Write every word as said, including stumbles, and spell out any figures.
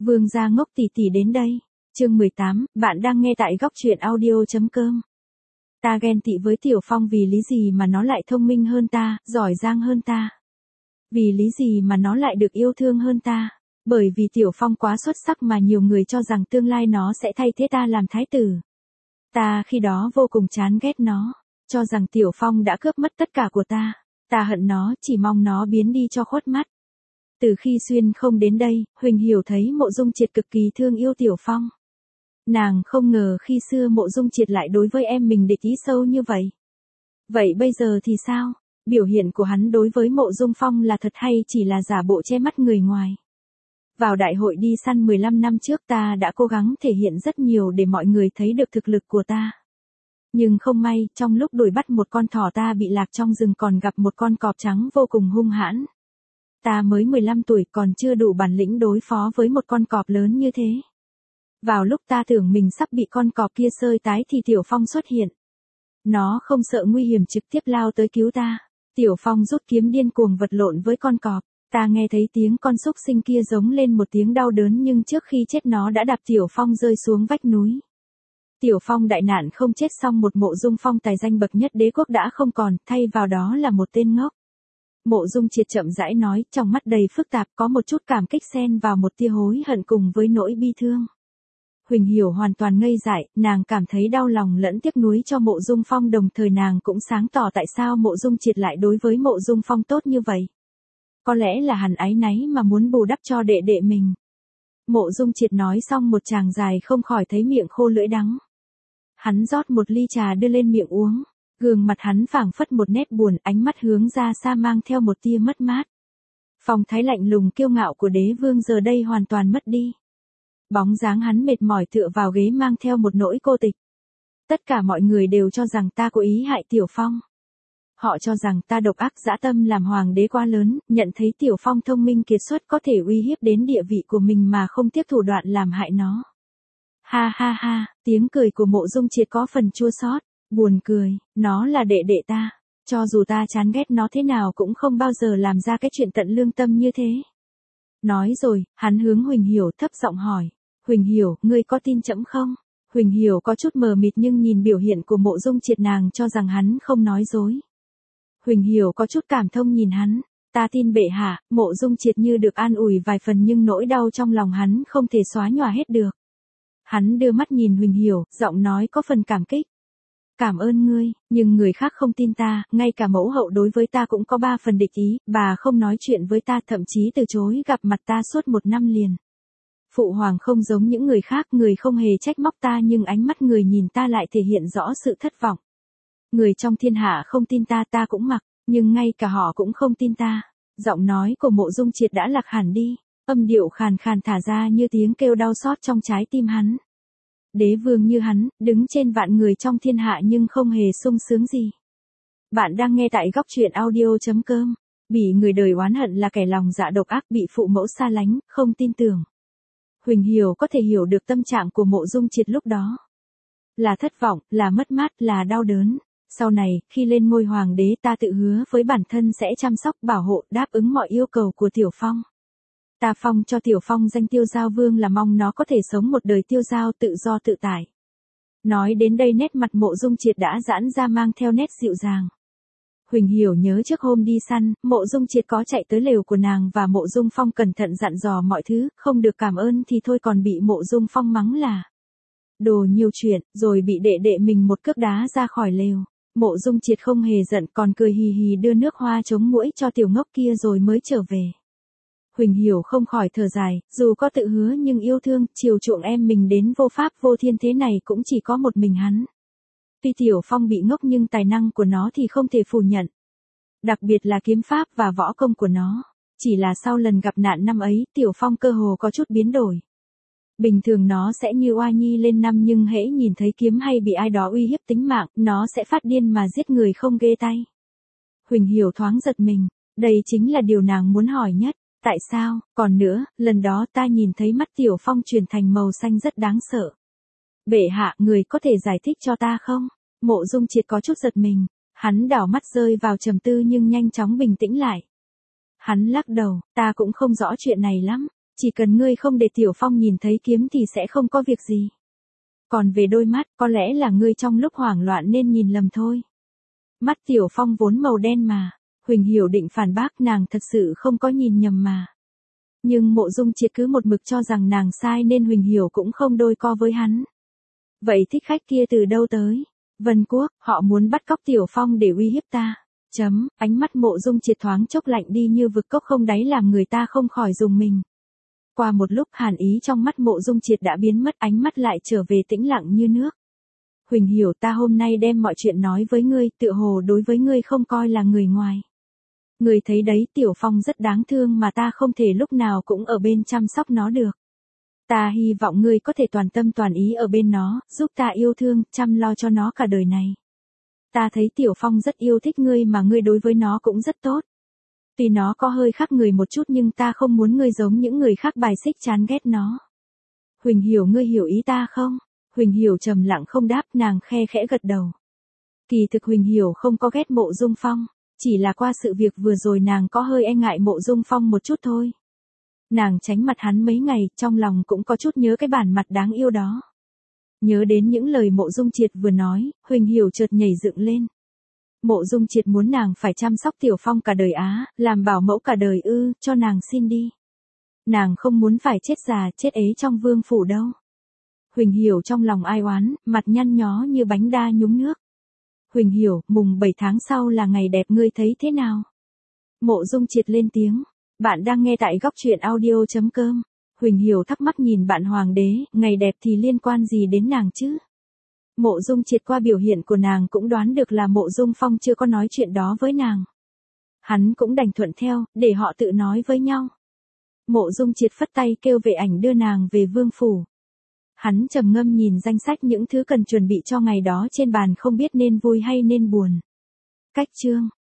Vương gia ngốc tỷ tỷ đến đây. Chương mười tám, bạn đang nghe tại góc truyện audio.com. Ta ghen tị với Tiểu Phong vì lý gì mà nó lại thông minh hơn ta, giỏi giang hơn ta. Vì lý gì mà nó lại được yêu thương hơn ta. Bởi vì Tiểu Phong quá xuất sắc mà nhiều người cho rằng tương lai nó sẽ thay thế ta làm thái tử. Ta khi đó vô cùng chán ghét nó, cho rằng Tiểu Phong đã cướp mất tất cả của ta. Ta hận nó, chỉ mong nó biến đi cho khuất mắt. Từ khi Xuyên không đến đây, Huỳnh hiểu thấy Mộ Dung Triệt cực kỳ thương yêu Tiểu Phong. Nàng không ngờ khi xưa Mộ Dung Triệt lại đối với em mình địch ý sâu như vậy. Vậy bây giờ thì sao? Biểu hiện của hắn đối với Mộ Dung Phong là thật hay chỉ là giả bộ che mắt người ngoài? Vào đại hội đi săn mười lăm năm trước ta đã cố gắng thể hiện rất nhiều để mọi người thấy được thực lực của ta. Nhưng không may, trong lúc đuổi bắt một con thỏ ta bị lạc trong rừng còn gặp một con cọp trắng vô cùng hung hãn. Ta mới mười lăm tuổi còn chưa đủ bản lĩnh đối phó với một con cọp lớn như thế. Vào lúc ta tưởng mình sắp bị con cọp kia sơi tái thì Tiểu Phong xuất hiện. Nó không sợ nguy hiểm trực tiếp lao tới cứu ta. Tiểu Phong rút kiếm điên cuồng vật lộn với con cọp. Ta nghe thấy tiếng con súc sinh kia giống lên một tiếng đau đớn nhưng trước khi chết nó đã đạp Tiểu Phong rơi xuống vách núi. Tiểu Phong đại nạn không chết xong một Mộ Dung Phong tài danh bậc nhất đế quốc đã không còn, thay vào đó là một tên ngốc. Mộ Dung Triệt chậm rãi nói, trong mắt đầy phức tạp có một chút cảm kích xen vào một tia hối hận cùng với nỗi bi thương. Huỳnh hiểu hoàn toàn ngây dại, nàng cảm thấy đau lòng lẫn tiếc nuối cho Mộ Dung Phong, đồng thời nàng cũng sáng tỏ tại sao Mộ Dung Triệt lại đối với Mộ Dung Phong tốt như vậy. Có lẽ là hắn áy náy mà muốn bù đắp cho đệ đệ mình. Mộ Dung Triệt nói xong một tràng dài không khỏi thấy miệng khô lưỡi đắng. Hắn rót một ly trà đưa lên miệng uống. Gương mặt hắn phảng phất một nét buồn, ánh mắt hướng ra xa mang theo một tia mất mát. Phong thái lạnh lùng kiêu ngạo của đế vương giờ đây hoàn toàn mất đi. Bóng dáng hắn mệt mỏi tựa vào ghế mang theo một nỗi cô tịch. Tất cả mọi người đều cho rằng ta cố ý hại Tiểu Phong. Họ cho rằng ta độc ác dã tâm làm hoàng đế quá lớn, nhận thấy Tiểu Phong thông minh kiệt xuất có thể uy hiếp đến địa vị của mình mà không tiếc thủ đoạn làm hại nó. Ha ha ha, tiếng cười của Mộ Dung Triệt có phần chua xót. Buồn cười, nó là đệ đệ ta. Cho dù ta chán ghét nó thế nào cũng không bao giờ làm ra cái chuyện tận lương tâm như thế. Nói rồi, hắn hướng Huỳnh Hiểu thấp giọng hỏi. Huỳnh Hiểu, ngươi có tin trẫm không? Huỳnh Hiểu có chút mờ mịt nhưng nhìn biểu hiện của Mộ Dung Triệt nàng cho rằng hắn không nói dối. Huỳnh Hiểu có chút cảm thông nhìn hắn. Ta tin bệ hạ. Mộ Dung Triệt như được an ủi vài phần nhưng nỗi đau trong lòng hắn không thể xóa nhòa hết được. Hắn đưa mắt nhìn Huỳnh Hiểu, giọng nói có phần cảm kích. Cảm ơn ngươi, nhưng người khác không tin ta, ngay cả mẫu hậu đối với ta cũng có ba phần địch ý, bà không nói chuyện với ta thậm chí từ chối gặp mặt ta suốt một năm liền. Phụ hoàng không giống những người khác, người không hề trách móc ta nhưng ánh mắt người nhìn ta lại thể hiện rõ sự thất vọng. Người trong thiên hạ không tin ta ta cũng mặc, nhưng ngay cả họ cũng không tin ta. Giọng nói của Mộ Dung Triệt đã lạc hẳn đi, âm điệu khàn khàn thả ra như tiếng kêu đau xót trong trái tim hắn. Đế vương như hắn, đứng trên vạn người trong thiên hạ nhưng không hề sung sướng gì. Bạn đang nghe tại góc truyện audio.com. Bị người đời oán hận là kẻ lòng dạ độc ác, bị phụ mẫu xa lánh, không tin tưởng. Huỳnh Hiểu có thể hiểu được tâm trạng của Mộ Dung Triệt lúc đó. Là thất vọng, là mất mát, là đau đớn. Sau này, khi lên ngôi hoàng đế ta tự hứa với bản thân sẽ chăm sóc, bảo hộ, đáp ứng mọi yêu cầu của Tiểu Phong. Ta phong cho Tiểu Phong danh Tiêu Giao Vương là mong nó có thể sống một đời tiêu dao tự do tự tại. Nói đến đây nét mặt Mộ Dung Triệt đã giãn ra mang theo nét dịu dàng. Huỳnh Hiểu nhớ trước hôm đi săn, Mộ Dung Triệt có chạy tới lều của nàng và Mộ Dung Phong cẩn thận dặn dò mọi thứ, không được cảm ơn thì thôi còn bị Mộ Dung Phong mắng là đồ nhiều chuyện, rồi bị đệ đệ mình một cước đá ra khỏi lều. Mộ Dung Triệt không hề giận còn cười hì hì đưa nước hoa chống muỗi cho tiểu ngốc kia rồi mới trở về. Huỳnh Hiểu không khỏi thở dài, dù có tự hứa nhưng yêu thương, chiều chuộng em mình đến vô pháp vô thiên thế này cũng chỉ có một mình hắn. Tuy Tiểu Phong bị ngốc nhưng tài năng của nó thì không thể phủ nhận. Đặc biệt là kiếm pháp và võ công của nó. Chỉ là sau lần gặp nạn năm ấy, Tiểu Phong cơ hồ có chút biến đổi. Bình thường nó sẽ như oa nhi lên năm nhưng hễ nhìn thấy kiếm hay bị ai đó uy hiếp tính mạng, nó sẽ phát điên mà giết người không ghê tay. Huỳnh Hiểu thoáng giật mình, đây chính là điều nàng muốn hỏi nhất. Tại sao? Còn nữa, lần đó ta nhìn thấy mắt Tiểu Phong chuyển thành màu xanh rất đáng sợ. Bệ hạ, người có thể giải thích cho ta không? Mộ Dung Triệt có chút giật mình, hắn đảo mắt rơi vào trầm tư nhưng nhanh chóng bình tĩnh lại. Hắn lắc đầu, ta cũng không rõ chuyện này lắm, Chỉ cần ngươi không để Tiểu Phong nhìn thấy kiếm thì sẽ không có việc gì. Còn về đôi mắt, có lẽ là ngươi trong lúc hoảng loạn nên nhìn lầm thôi. Mắt Tiểu Phong vốn màu đen mà. Huỳnh Hiểu định phản bác nàng thật sự không có nhìn nhầm mà. Nhưng Mộ Dung Triệt cứ một mực cho rằng nàng sai nên Huỳnh Hiểu cũng không đôi co với hắn. Vậy thích khách kia từ đâu tới? Vân Quốc, họ muốn bắt cóc Tiểu Phong để uy hiếp ta. Chấm, ánh mắt Mộ Dung Triệt thoáng chốc lạnh đi như vực cốc không đáy làm người ta không khỏi rùng mình. Qua một lúc hàn ý trong mắt Mộ Dung Triệt đã biến mất, ánh mắt lại trở về tĩnh lặng như nước. Huỳnh Hiểu, ta hôm nay đem mọi chuyện nói với ngươi, tựa hồ đối với ngươi không coi là người ngoài. Ngươi thấy đấy, Tiểu Phong rất đáng thương mà ta không thể lúc nào cũng ở bên chăm sóc nó được. Ta hy vọng ngươi có thể toàn tâm toàn ý ở bên nó, giúp ta yêu thương, chăm lo cho nó cả đời này. Ta thấy Tiểu Phong rất yêu thích ngươi mà ngươi đối với nó cũng rất tốt. Tuy nó có hơi khác người một chút nhưng ta không muốn ngươi giống những người khác bài xích chán ghét nó. Huỳnh Hiểu, ngươi hiểu ý ta không? Huỳnh Hiểu trầm lặng không đáp, nàng khe khẽ gật đầu. Kỳ thực Huỳnh Hiểu không có ghét Mộ Dung Phong, chỉ là qua sự việc vừa rồi nàng có hơi e ngại Mộ Dung Phong một chút thôi. Nàng tránh mặt hắn mấy ngày, trong lòng cũng có chút nhớ cái bản mặt đáng yêu đó. Nhớ đến những lời Mộ Dung Triệt vừa nói, Huỳnh Hiểu chợt nhảy dựng lên. Mộ Dung Triệt muốn nàng phải chăm sóc Tiểu Phong cả đời á, làm bảo mẫu cả đời ư, cho nàng xin đi. Nàng không muốn phải chết già, chết ế trong vương phủ đâu. Huỳnh Hiểu trong lòng ai oán, mặt nhăn nhó như bánh đa nhúng nước. Huỳnh Hiểu, mùng bảy tháng sau là ngày đẹp, ngươi thấy thế nào? Mộ Dung Triệt lên tiếng. Bạn đang nghe tại góc truyện audio chấm com. Huỳnh Hiểu thắc mắc nhìn bạn hoàng đế, ngày đẹp thì liên quan gì đến nàng chứ? Mộ Dung Triệt qua biểu hiện của nàng cũng đoán được là Mộ Dung Phong chưa có nói chuyện đó với nàng. Hắn cũng đành thuận theo, để họ tự nói với nhau. Mộ Dung Triệt phất tay kêu vệ ảnh đưa nàng về vương phủ. Hắn trầm ngâm nhìn danh sách những thứ cần chuẩn bị cho ngày đó trên bàn không biết nên vui hay nên buồn. Cách chương